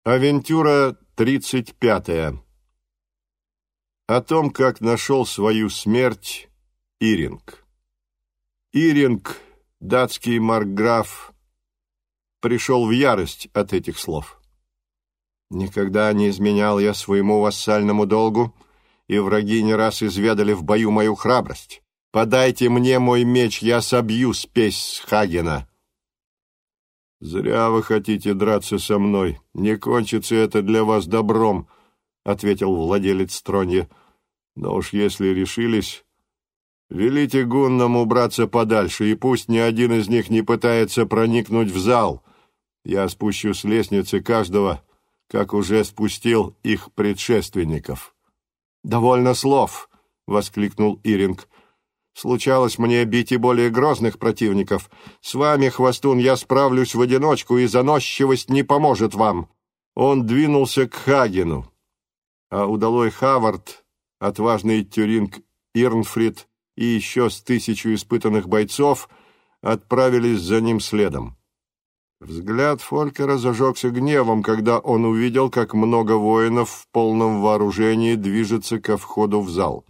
Авентюра 35. О том, как нашел свою смерть Иринг. Иринг, датский маркграф, пришел в ярость от этих слов. «Никогда не изменял я своему вассальному долгу, и враги не раз изведали в бою мою храбрость. Подайте мне мой меч, я собью спесь с Хагена». «Зря вы хотите драться со мной. Не кончится это для вас добром», — ответил владелец Тронья. «Но уж если решились, велите гуннам убраться подальше, и пусть ни один из них не пытается проникнуть в зал. Я спущу с лестницы каждого, как уже спустил их предшественников». «Довольно слов», — воскликнул Иринг. «Случалось мне бить и более грозных противников. С вами, хвостун, я справлюсь в одиночку, и заносчивость не поможет вам». Он двинулся к Хагену, а удалой Хавард, отважный Тюринг Ирнфрид и еще с 1000 испытанных бойцов отправились за ним следом. Взгляд Фолькера зажегся гневом, когда он увидел, как много воинов в полном вооружении движется ко входу в зал.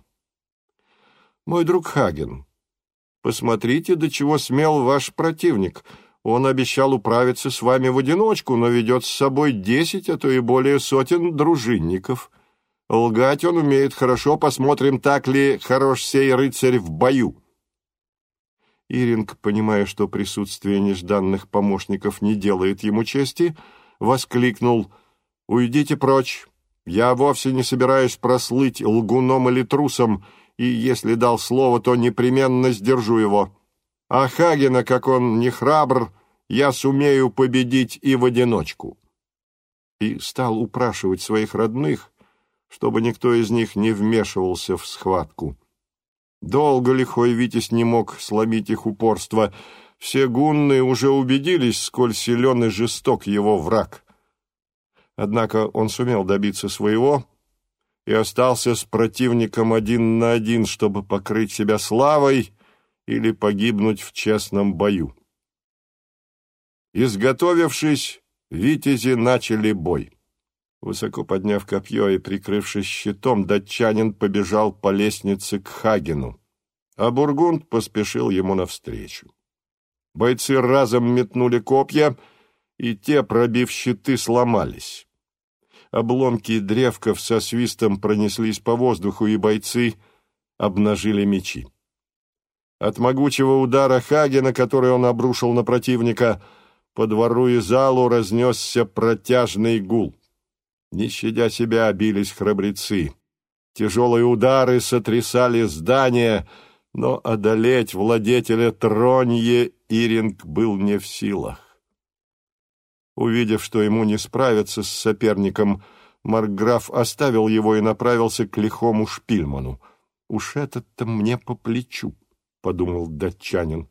«Мой друг Хаген, посмотрите, до чего смел ваш противник. Он обещал управиться с вами в одиночку, но ведет с собой 10, а то и более сотен дружинников. Лгать он умеет хорошо, посмотрим, так ли хорош сей рыцарь в бою». Иринг, понимая, что присутствие нежданных помощников не делает ему чести, воскликнул: «Уйдите прочь! Я вовсе не собираюсь прослыть лгуном или трусом, и если дал слово, то непременно сдержу его. А Хагена, как он не храбр, я сумею победить и в одиночку». И стал упрашивать своих родных, чтобы никто из них не вмешивался в схватку. Долго лихой Витязь не мог сломить их упорство. Все гунны уже убедились, сколь силен и жесток его враг. Однако он сумел добиться своего и остался с противником 1 на 1, чтобы покрыть себя славой или погибнуть в честном бою. Изготовившись, витязи начали бой. Высоко подняв копье и прикрывшись щитом, датчанин побежал по лестнице к Хагену, а Бургунд поспешил ему навстречу. Бойцы разом метнули копья, и те, пробив щиты, сломались. Обломки древков со свистом пронеслись по воздуху, и бойцы обнажили мечи. От могучего удара Хагена, который он обрушил на противника, по двору и залу разнесся протяжный гул. Не щадя себя, бились храбрецы. Тяжелые удары сотрясали здания, но одолеть владетеля Тронье Иринг был не в силах. Увидев, что ему не справиться с соперником, маркграф оставил его и направился к лихому Шпильману. «Уж этот-то мне по плечу», — подумал датчанин.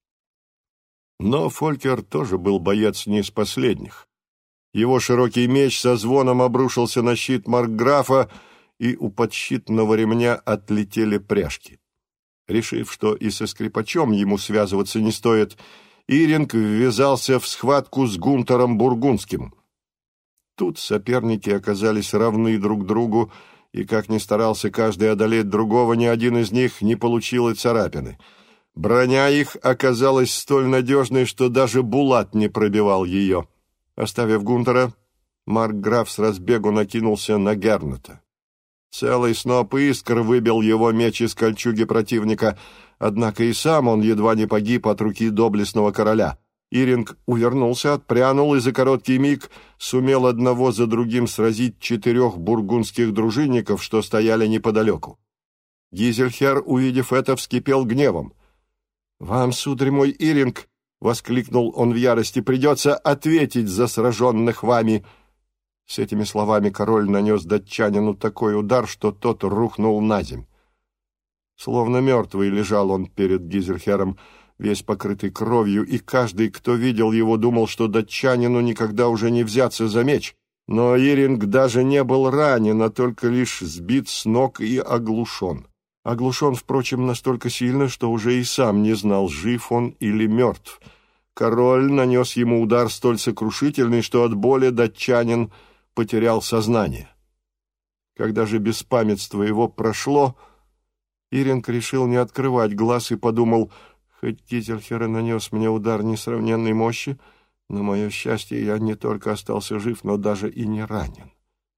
Но Фолькер тоже был боец не из последних. Его широкий меч со звоном обрушился на щит маркграфа, и у подщитного ремня отлетели пряжки. Решив, что и со скрипачом ему связываться не стоит, Иринг ввязался в схватку с Гунтером Бургундским. Тут соперники оказались равны друг другу, и, как ни старался каждый одолеть другого, ни один из них не получил и царапины. Броня их оказалась столь надежной, что даже булат не пробивал ее. Оставив Гунтера, маркграф с разбегу накинулся на Гернета. Целый сноп искр выбил его меч из кольчуги противника, однако и сам он едва не погиб от руки доблестного короля. Иринг увернулся, отпрянул и за короткий миг сумел одного за другим сразить 4 бургундских дружинников, что стояли неподалеку. Гизельхер, увидев это, вскипел гневом. «Вам, сударь мой Иринг, — воскликнул он в ярости, — придется ответить за сраженных вами». С этими словами король нанес датчанину такой удар, что тот рухнул наземь. Словно мертвый лежал он перед Гизельхером, весь покрытый кровью, и каждый, кто видел его, думал, что датчанину никогда уже не взяться за меч. Но Иринг даже не был ранен, а только лишь сбит с ног и оглушен. Оглушен, впрочем, настолько сильно, что уже и сам не знал, жив он или мертв. Король нанес ему удар столь сокрушительный, что от боли датчанин потерял сознание. Когда же беспамятство его прошло, Иринг решил не открывать глаз и подумал: хоть Кительхер и нанес мне удар несравненной мощи, на мое счастье, я не только остался жив, но даже и не ранен.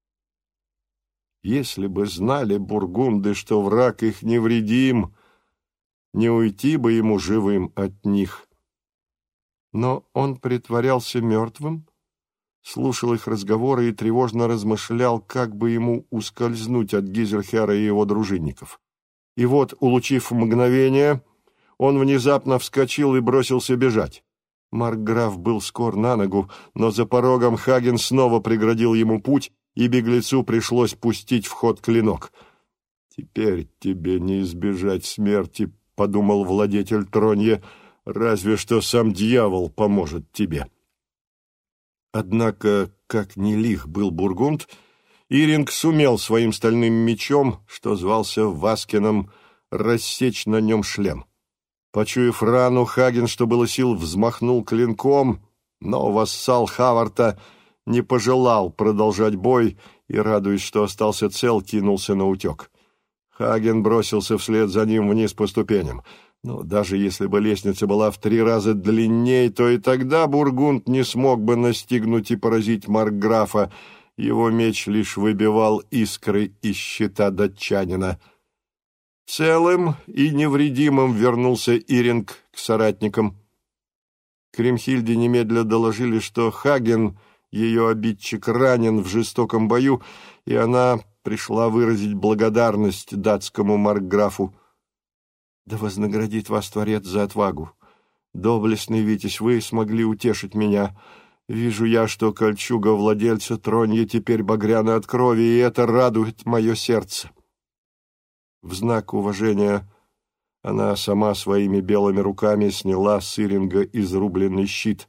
Если бы знали бургунды, что враг их невредим, не уйти бы ему живым от них. Но он притворялся мертвым, слушал их разговоры и тревожно размышлял, как бы ему ускользнуть от Гизельхера и его дружинников. И вот, улучив мгновение, он внезапно вскочил и бросился бежать. Маркграф был скор на ногу, но за порогом Хаген снова преградил ему путь, и беглецу пришлось пустить в ход клинок. «Теперь тебе не избежать смерти», — подумал владетель Тронья, — «разве что сам дьявол поможет тебе». Однако, как ни лих был бургунд, Иринг сумел своим стальным мечом, что звался Васкином, рассечь на нем шлем. Почуяв рану, Хаген, что было сил, взмахнул клинком, но вассал Хаварта не пожелал продолжать бой и, радуясь, что остался цел, кинулся на утек. Хаген бросился вслед за ним вниз по ступеням. Но даже если бы лестница была в 3 раза длиннее, то и тогда бургунд не смог бы настигнуть и поразить маркграфа. Его меч лишь выбивал искры из щита датчанина. Целым и невредимым вернулся Иринг к соратникам. Кримхильде немедля доложили, что Хаген, ее обидчик, ранен в жестоком бою, и она пришла выразить благодарность датскому маркграфу. «Да вознаградит вас Творец за отвагу. Доблестный Витязь, вы смогли утешить меня. Вижу я, что кольчуга владельца Тронья теперь багряна от крови, и это радует мое сердце». В знак уважения она сама своими белыми руками сняла с Иринга изрубленный щит.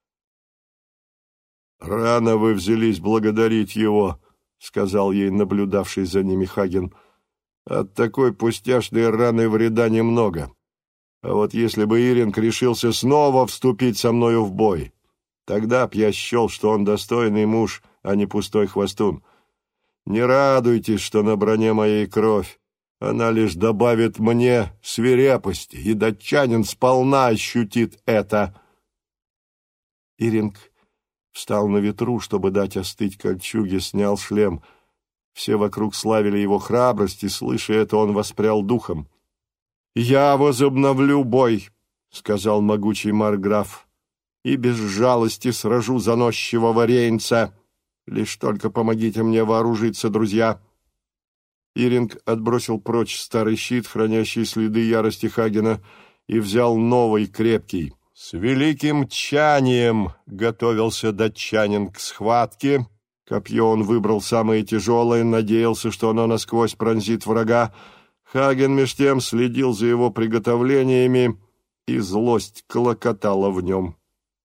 «Рано вы взялись благодарить его», — сказал ей наблюдавший за ними Хаген. «От такой пустяшной раны вреда немного. А вот если бы Иринг решился снова вступить со мною в бой, тогда б я счел, что он достойный муж, а не пустой хвостун. Не радуйтесь, что на броне моей кровь. Она лишь добавит мне свирепости, и датчанин сполна ощутит это». Иринг встал на ветру, чтобы дать остыть кольчуге, снял шлем. Все вокруг славили его храбрость, и, слыша это, он воспрял духом. «Я возобновлю бой», — сказал могучий маркграф, — «и без жалости сражу заносчивого рейнца. Лишь только помогите мне вооружиться, друзья». Иринг отбросил прочь старый щит, хранящий следы ярости Хагена, и взял новый, крепкий. С великим тчанием готовился датчанин к схватке. Копье он выбрал самое тяжелое, надеялся, что оно насквозь пронзит врага. Хаген меж тем следил за его приготовлениями, и злость клокотала в нем.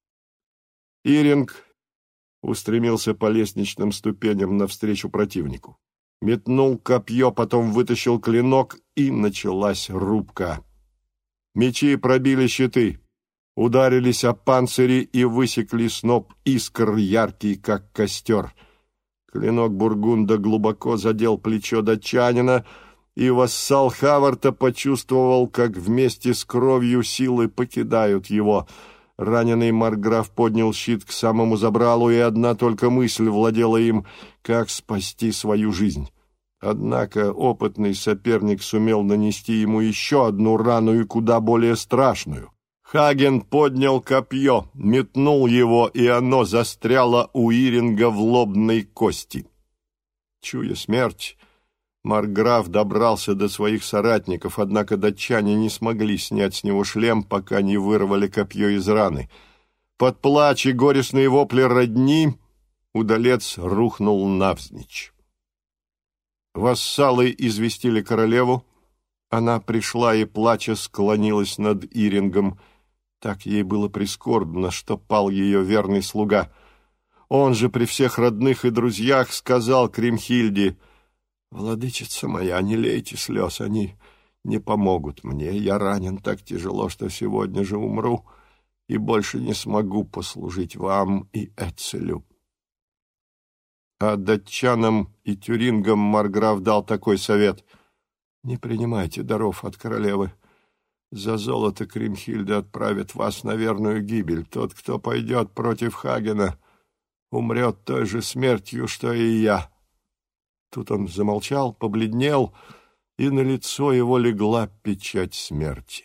Иринг устремился по лестничным ступеням навстречу противнику. Метнул копье, потом вытащил клинок, и началась рубка. Мечи пробили щиты, ударились о панцири и высекли сноп искр, яркий, как костер. Клинок бургунда глубоко задел плечо датчанина, и вассал Хаварта почувствовал, как вместе с кровью силы покидают его. Раненый маркграф поднял щит к самому забралу, и одна только мысль владела им — как спасти свою жизнь. Однако опытный соперник сумел нанести ему еще одну рану и куда более страшную. Хаген поднял копье, метнул его, и оно застряло у Иринга в лобной кости. Чуя смерть, маркграф добрался до своих соратников, однако датчане не смогли снять с него шлем, пока не вырвали копье из раны. Под плач и горестные вопли родни удалец рухнул навзничь. Вассалы известили королеву. Она пришла и, плача, склонилась над Ирингом. Так ей было прискорбно, что пал ее верный слуга. Он же при всех родных и друзьях сказал Кримхильде: «Владычица моя, не лейте слез, они не помогут мне. Я ранен так тяжело, что сегодня же умру, и больше не смогу послужить вам и Эцелю». а датчанам и тюрингам марграф дал такой совет: «Не принимайте даров от королевы. За золото Кримхильда отправит вас на верную гибель. Тот, кто пойдет против Хагена, умрет той же смертью, что и я». Тут он замолчал, побледнел, и на лицо его легла печать смерти.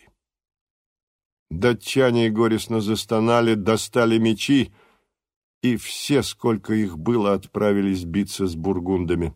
Датчане горестно застонали, достали мечи, и все, сколько их было, отправились биться с бургундами.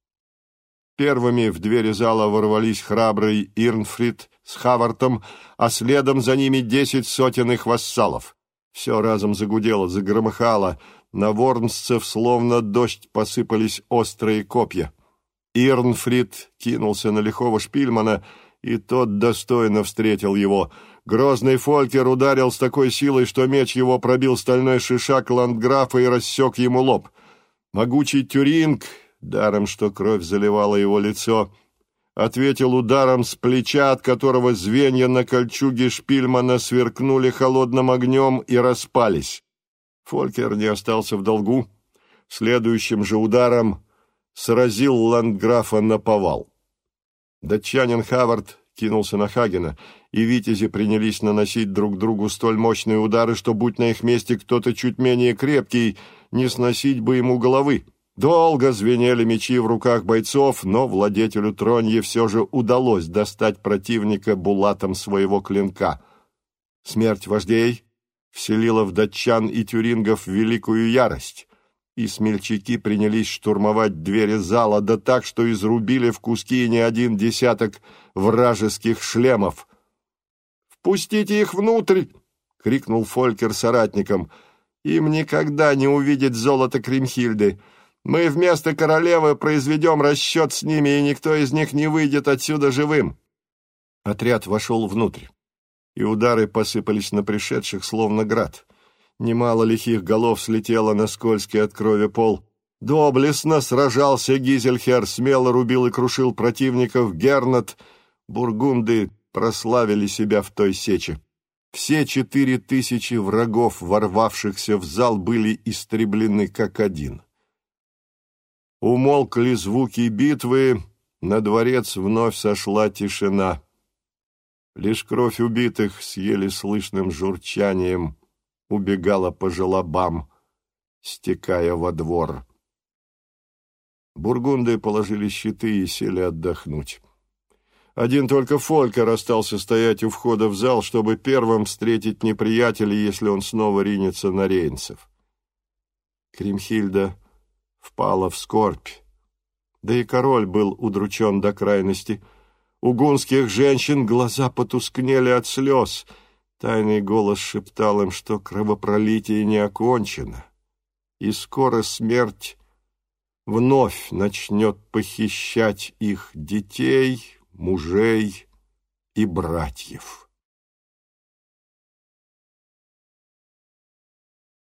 Первыми в двери зала ворвались храбрый Ирнфрид с Хавартом, а следом за ними 10 сотен их вассалов. Все разом загудело, загромыхало, на ворнсцев словно дождь посыпались острые копья. Ирнфрид кинулся на лихого шпильмана, и тот достойно встретил его. Грозный Фолькер ударил с такой силой, что меч его пробил стальной шишак ландграфа и рассек ему лоб. Могучий Тюринг, даром что кровь заливала его лицо, ответил ударом с плеча, от которого звенья на кольчуге шпильмана сверкнули холодным огнем и распались. Фолькер не остался в долгу. Следующим же ударом сразил ландграфа наповал. Датчанин Хавард кинулся на Хагена, и витязи принялись наносить друг другу столь мощные удары, что, будь на их месте кто-то чуть менее крепкий, не сносить бы ему головы. Долго звенели мечи в руках бойцов, но владетелю Троньи все же удалось достать противника булатом своего клинка. Смерть вождей вселила в датчан и тюрингов великую ярость, и смельчаки принялись штурмовать двери зала, да так, что изрубили в куски не один десяток вражеских шлемов. «Впустите их внутрь!» — крикнул Фолькер соратникам. «Им никогда не увидеть золото Кримхильды. Мы вместо королевы произведем расчет с ними, и никто из них не выйдет отсюда живым». Отряд вошел внутрь, и удары посыпались на пришедших, словно град. Немало лихих голов слетело на скользкий от крови пол. Доблестно сражался Гизельхер, смело рубил и крушил противников Гернат. Бургунды прославили себя в той сече. Все 4000 врагов, ворвавшихся в зал, были истреблены как один. Умолкли звуки битвы, на дворец вновь сошла тишина. Лишь кровь убитых с еле слышным журчанием убегала по желобам, стекая во двор. Бургунды положили щиты и сели отдохнуть. Один только Фолькер остался стоять у входа в зал, чтобы первым встретить неприятеля, если он снова ринется на рейнцев. Кримхильда впала в скорбь, да и король был удручен до крайности. У гунских женщин глаза потускнели от слез. Тайный голос шептал им, что кровопролитие не окончено, и скоро смерть вновь начнет похищать их детей, мужей и братьев.